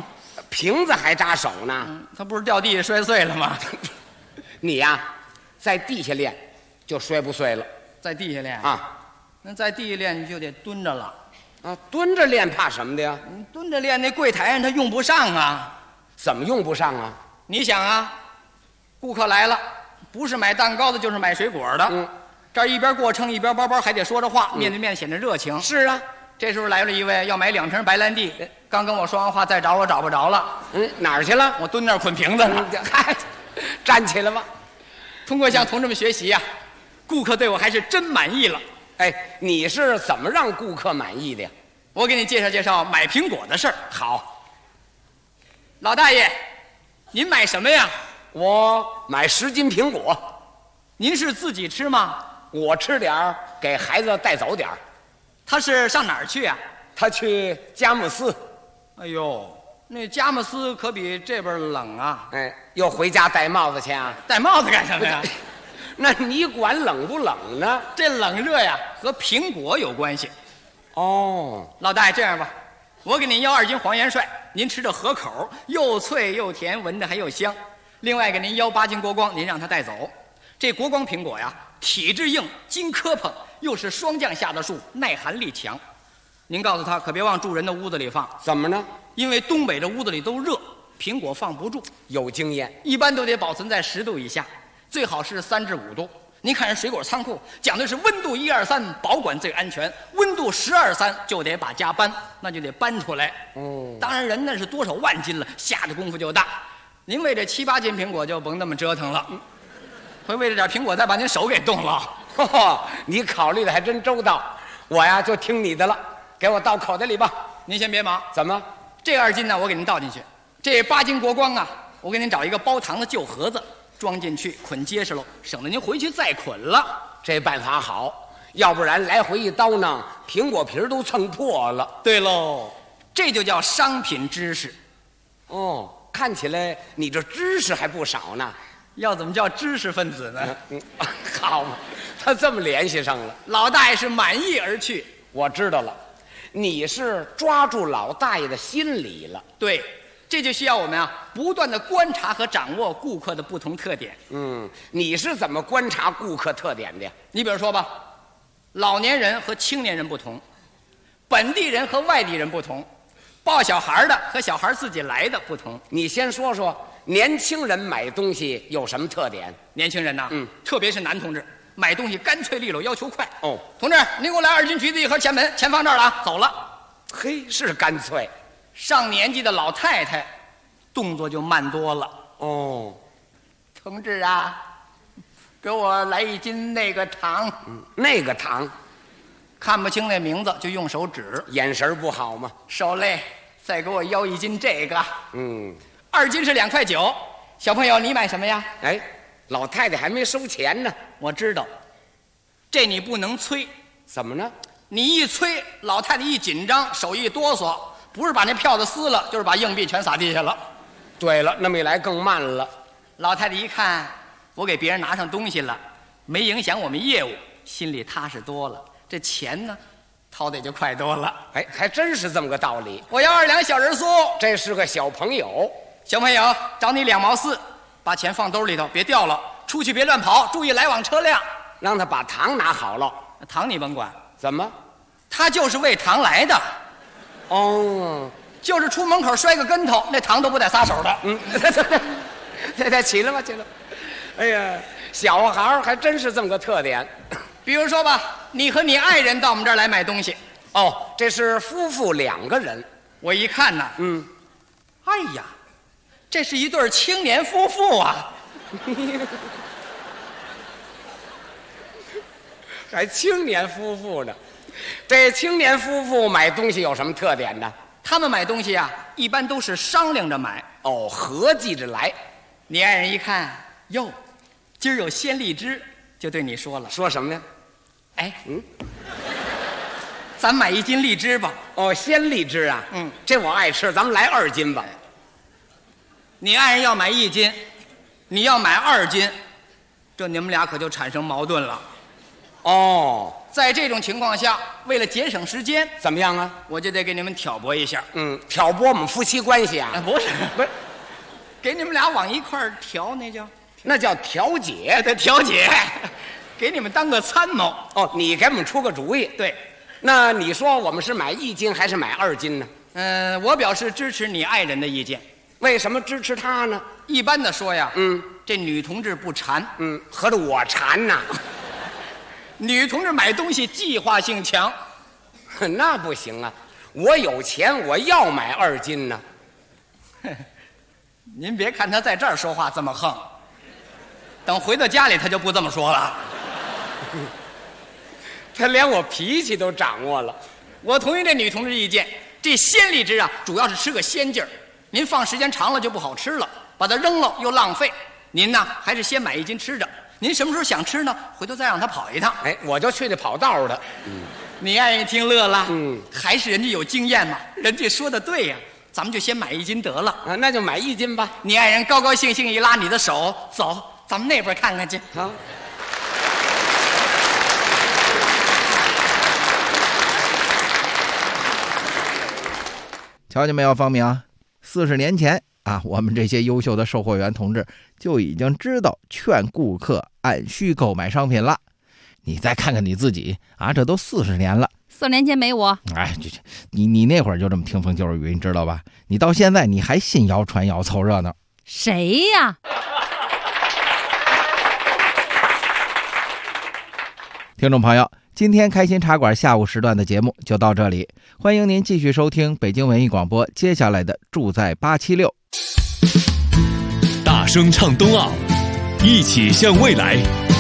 瓶子还扎手呢？ 他不是掉地下摔碎了吗？ 你呀，在地下练就摔不碎了。 在地下练啊？ 那在地下练你就得蹲着了。 啊，蹲着练怕什么的呀？ 你蹲着练那柜台上它用不上啊。 怎么用不上啊？ 你想啊，顾客来了，不是买蛋糕的，就是买水果的。这儿一边过秤一边包包还得说着话，面对面显得热情。 是啊， 这时候来了一位要买2瓶白兰地，刚跟我说完话，再找我找不着了。 哪儿去了？ 我蹲那儿捆瓶子呢。 嗨，站起来吧。 通过向同志们学习呀，顾客对我还是真满意了。 哎，你是怎么让顾客满意的呀？ 我给你介绍介绍买苹果的事儿。 好， 老大爷，您买什么呀？ 我买10斤苹果。 您是自己吃吗？ 我吃点儿，给孩子带走点儿。 他是上哪儿去呀？ 他去佳木斯。 哎呦，那佳木斯可比这边冷啊！ 哎，又回家戴帽子去啊？ 戴帽子干什么呀？ 那你管冷不冷呢？ 这冷热呀，和苹果有关系。 哦， 老大爷，这样吧，我给您要2斤黄元帅，您吃着合口，又脆又甜，闻着还又香。另外给您要8斤国光，您让他带走。这国光苹果呀，体质硬，筋磕碰，又是霜降下的树，耐寒力强。您告诉他，可别往住人的屋子里放。 怎么呢？ 因为东北这屋子里都热，苹果放不住。 有经验， 一般都得保存在10度以下，最好是3至5度。您看人水果仓库讲的是温度1、2、3，保管最安全。温度12、3就得把家搬，那就得搬出来。当然人那是多少万斤了，下的功夫就大。您为这7、8斤苹果就甭那么折腾了，会为这点苹果再把您手给冻了。 你考虑的还真周到，我呀就听你的了，给我倒口袋里吧。 您先别忙， 怎么？ 这2斤呢，我给您倒进去。这8斤国光啊，我给您找一个包糖的旧盒子。装进去，捆结实喽，省得您回去再捆了。 这办法好，要不然来回一叨囔，苹果皮都蹭破了。 对喽，这就叫商品知识。 哦，看起来你这知识还不少呢。 要怎么叫知识分子呢？ 好嘛，他这么联系上了。 老大爷是满意而去。 我知道了，你是抓住老大爷的心理了。 对。这就需要我们啊，不断的观察和掌握顾客的不同特点。 你是怎么观察顾客特点的呀？ 你比如说吧，老年人和青年人不同，本地人和外地人不同，抱小孩的和小孩自己来的不同。 你先说说年轻人买东西有什么特点？ 年轻人呐，特别是男同志，买东西干脆利落，要求快。 哦， 同志，您给我来2斤橘子1盒，前门，钱放这儿了啊，走了。 嘿，是干脆。 上年纪的老太太，动作就慢多了。 哦， 同志啊，给我来1斤那个糖。 那个糖， 看不清那名字就用手指， 眼神不好吗？ 受累，再给我要1斤这个。 2 斤是2块9。小朋友，你买什么呀？ 哎，老太太还没收钱呢。 我知道，这你不能催。 怎么呢？ 你一催，老太太一紧张，手一哆嗦，不是把那票子撕了，就是把硬币全撒地下了。 对了，那么一来更慢了。 老太太一看我给别人拿上东西了，没影响我们业务，心里踏实多了。这钱呢，掏的也就快多了。 哎，还真是这么个道理。 我要2两小人酥。 这是个小朋友。 小朋友，找你2毛4，把钱放兜里头，别掉了。出去别乱跑，注意来往车辆。 让他把糖拿好了。 糖你甭管。 怎么？ 他就是为糖来的。 哦， 就是出门口摔个跟头，那糖都不带撒手的。 对，起来吧，起来。哎呀，小孩还真是这么个特点。 比如说吧，你和你爱人到我们这儿来买东西。 哦，这是夫妇2个人。 我一看呢，哎呀，这是一对青年夫妇啊。 还青年夫妇呢？这青年夫妇买东西有什么特点呢？ 他们买东西啊，一般都是商量着买。 哦，合计着来。 你爱人一看，哟，今儿有鲜荔枝，就对你说了。 说什么呢？ 哎，咱买1斤荔枝吧。 哦，鲜荔枝啊。这我爱吃，咱们来2斤吧。 你爱人要买1斤，你要买2斤，这你们俩可就产生矛盾了。 哦， 在这种情况下，为了节省时间， 怎么样啊？ 我就得给你们挑拨一下。 挑拨我们夫妻关系啊？ 不是，给你们俩往一块儿调，那叫调解。 对，调解，给你们当个参谋。 哦，你给我们出个主意。 对， 那你说我们是买1斤还是买2斤呢？ 我表示支持你爱人的意见。 为什么支持他呢？ 一般的说呀，这女同志不馋， 合着我馋呐。 女同志买东西计划性强， 那不行啊！我有钱，我要买2斤呢。 您别看他在这儿说话这么横，等回到家里他就不这么说了。 他连我脾气都掌握了。 我同意这女同志意见，这鲜荔枝啊，主要是吃个鲜劲儿。您放时间长了就不好吃了，把它扔了又浪费。您呢，还是先买1斤吃着。您什么时候想吃呢？回头再让他跑一趟。 我就去那跑道的。 你爱人一听乐了。还是人家有经验嘛，人家说的对呀。咱们就先买1斤得了。 那就买1斤吧。 你爱人高高兴兴一拉你的手，走，咱们那边看看去。 好。 瞧见没有，方明？40年前啊，我们这些优秀的售货员同志就已经知道劝顾客按需购买商品了。你再看看你自己啊，这都40年了。 4年前没我。 你那会儿就这么听风就是雨，你知道吧？你到现在你还信谣传谣凑热闹。 谁呀？ 听众朋友，今天开心茶馆下午时段的节目就到这里，欢迎您继续收听北京文艺广播接下来的住在876。 大声唱冬奥，一起向未来。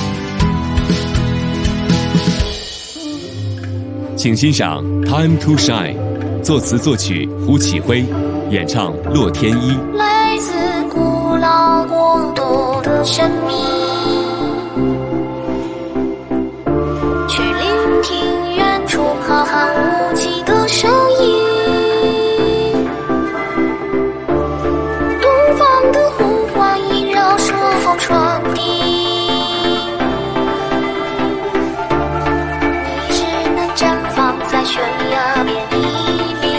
请欣赏《Time to Shine》，作词作曲胡启辉，演唱洛天依。 来自古老国度的神秘，去聆听远处浩瀚无际的声音。东方的呼唤萦绕顺风传递，你只能绽放在悬崖边一笔。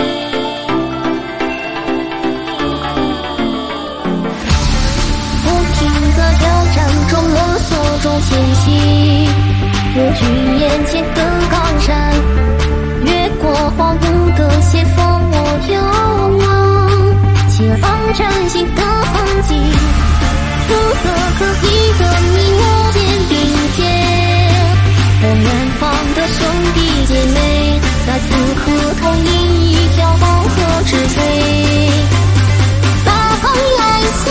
不停在挑战中摸索中前行，无惧眼前的高山，越过荒芜的斜峰，我眺望前方崭新的风景。肤色各异的你我肩并肩，和远方的兄弟姐妹在此刻同饮一条黄河之水。大航蓝色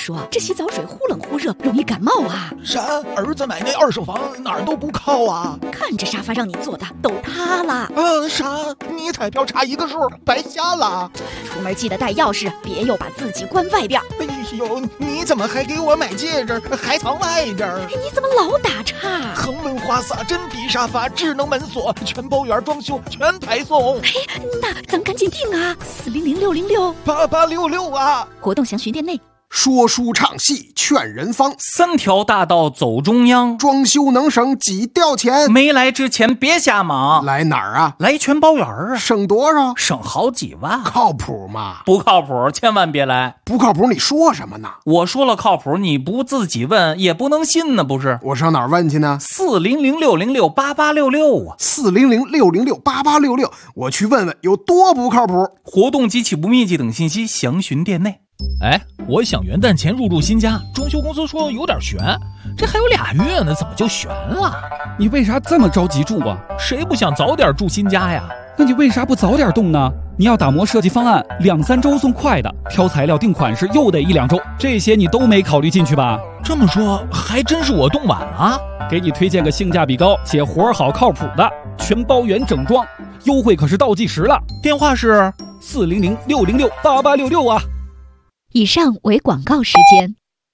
说，这洗澡水忽冷忽热，容易感冒啊。 啥？儿子买那二手房哪儿都不靠啊？ 看这沙发让你坐的都塌了。 啥？你彩票差一个数，白瞎了。 出门记得带钥匙，别又把自己关外边。 哎呦，你怎么还给我买戒指，还藏外边？ 你怎么老打岔？ 恒温花洒、真皮沙发、智能门锁、全包圆装修，全排送。 那咱赶紧订啊！400-666-8866 啊！ 活动详询店内。 说书唱戏劝人方 ，3条大道走中央， 装修能省几吊钱？ 没来之前别瞎忙。 来哪儿啊？ 来全包圆啊！ 省多少？ 省好几万。 靠谱吗？ 不靠谱，千万别来。 不靠谱你说什么呢？ 我说了靠谱，你不自己问也不能信呢，不是？ 我上哪儿问去呢 ？400-606-8866啊 ！400-606-8866，我去问问有多不靠谱。 活动及其不密集等信息详询店内。 哎，我想元旦前入住新家，装修公司说有点悬，这还有2月呢，怎么就悬了？ 你为啥这么着急住啊？ 谁不想早点住新家呀？ 那你为啥不早点动呢？你要打磨设计方案，2-3周送快的，挑材料定款式又得1-2周，这些你都没考虑进去吧？ 这么说还真是我动晚了。 给你推荐个性价比高且活好靠谱的全包圆整装，优惠可是倒计时了， 电话是 400-606-8866啊。 以上为广告时间。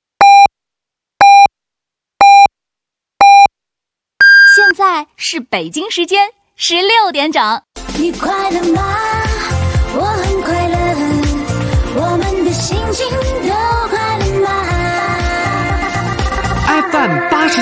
现在是北京时间16点整。 你快乐吗？我很快乐，我们的心情都快乐吗 ？FM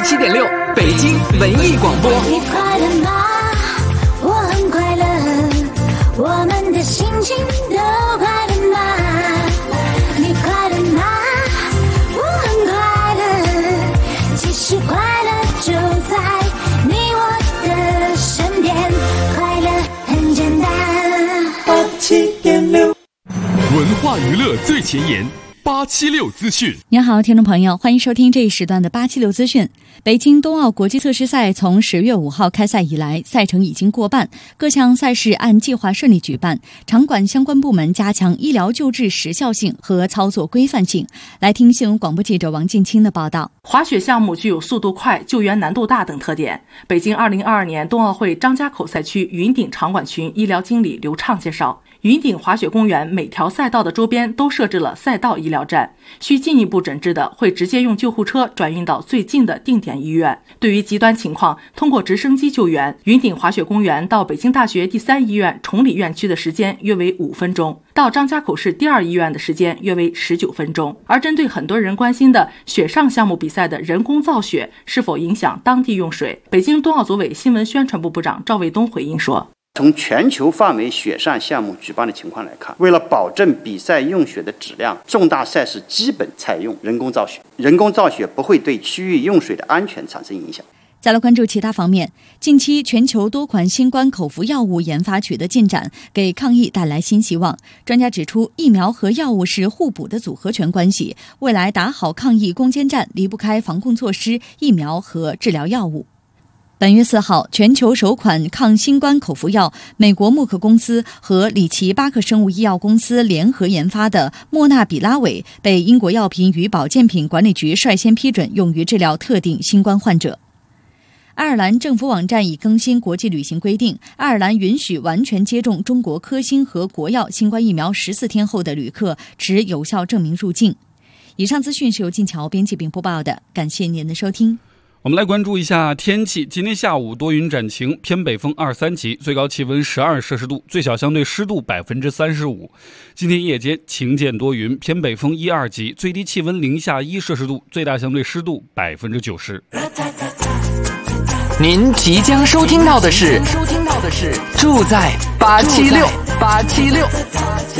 87.6，北京文艺广播。 你快乐吗？我很快乐，我们的心情都快乐吗？你快乐吗？我很快乐，其实快乐就在你我的身边，快乐很简单。87.6， 文化娱乐最前沿，876资讯。 您好，听众朋友，欢迎收听这一时段的876资讯。北京冬奥国际测试赛从10月5号开赛以来，赛程已经过半，各项赛事按计划顺利举办，场馆相关部门加强医疗救治时效性和操作规范性。来听新闻广播记者王静清的报道。 滑雪项目具有速度快、救援难度大等特点。北京2022年冬奥会张家口赛区云顶场馆群医疗经理刘畅介绍，云顶滑雪公园每条赛道的周边都设置了赛道医疗站，需进一步诊治的会直接用救护车转运到最近的定点医院。对于极端情况，通过直升机救援。云顶滑雪公园到北京大学第3医院崇礼院区的时间约为5分钟，到张家口市第2医院的时间约为19分钟。而针对很多人关心的雪上项目比赛的人工造雪是否影响当地用水，北京冬奥组委新闻宣传部部长赵卫东回应说， 从全球范围雪上项目举办的情况来看，为了保证比赛用雪的质量，重大赛事基本采用人工造雪。人工造雪不会对区域用水的安全产生影响。 再来关注其他方面，近期全球多款新冠口服药物研发取得进展，给抗疫带来新希望。专家指出，疫苗和药物是互补的组合拳关系，未来打好抗疫攻坚战离不开防控措施、疫苗和治疗药物。本月4号，全球首款抗新冠口服药美国默克公司和里奇巴克生物医药公司联合研发的莫纳比拉韦被英国药品与保健品管理局率先批准用于治疗特定新冠患者。爱尔兰政府网站已更新国际旅行规定，爱尔兰允许完全接种中国科兴和国药新冠疫苗14天后的旅客持有效证明入境。以上资讯是由静乔编辑并播报的，感谢您的收听。 我们来关注一下天气。今天下午多云转晴，偏北风2、3级，最高气温12摄氏度，最小相对湿度35%。今天夜间晴间多云，偏北风1、2级，最低气温零下1摄氏度，最大相对湿度90%。 您即将收听到的是住在876。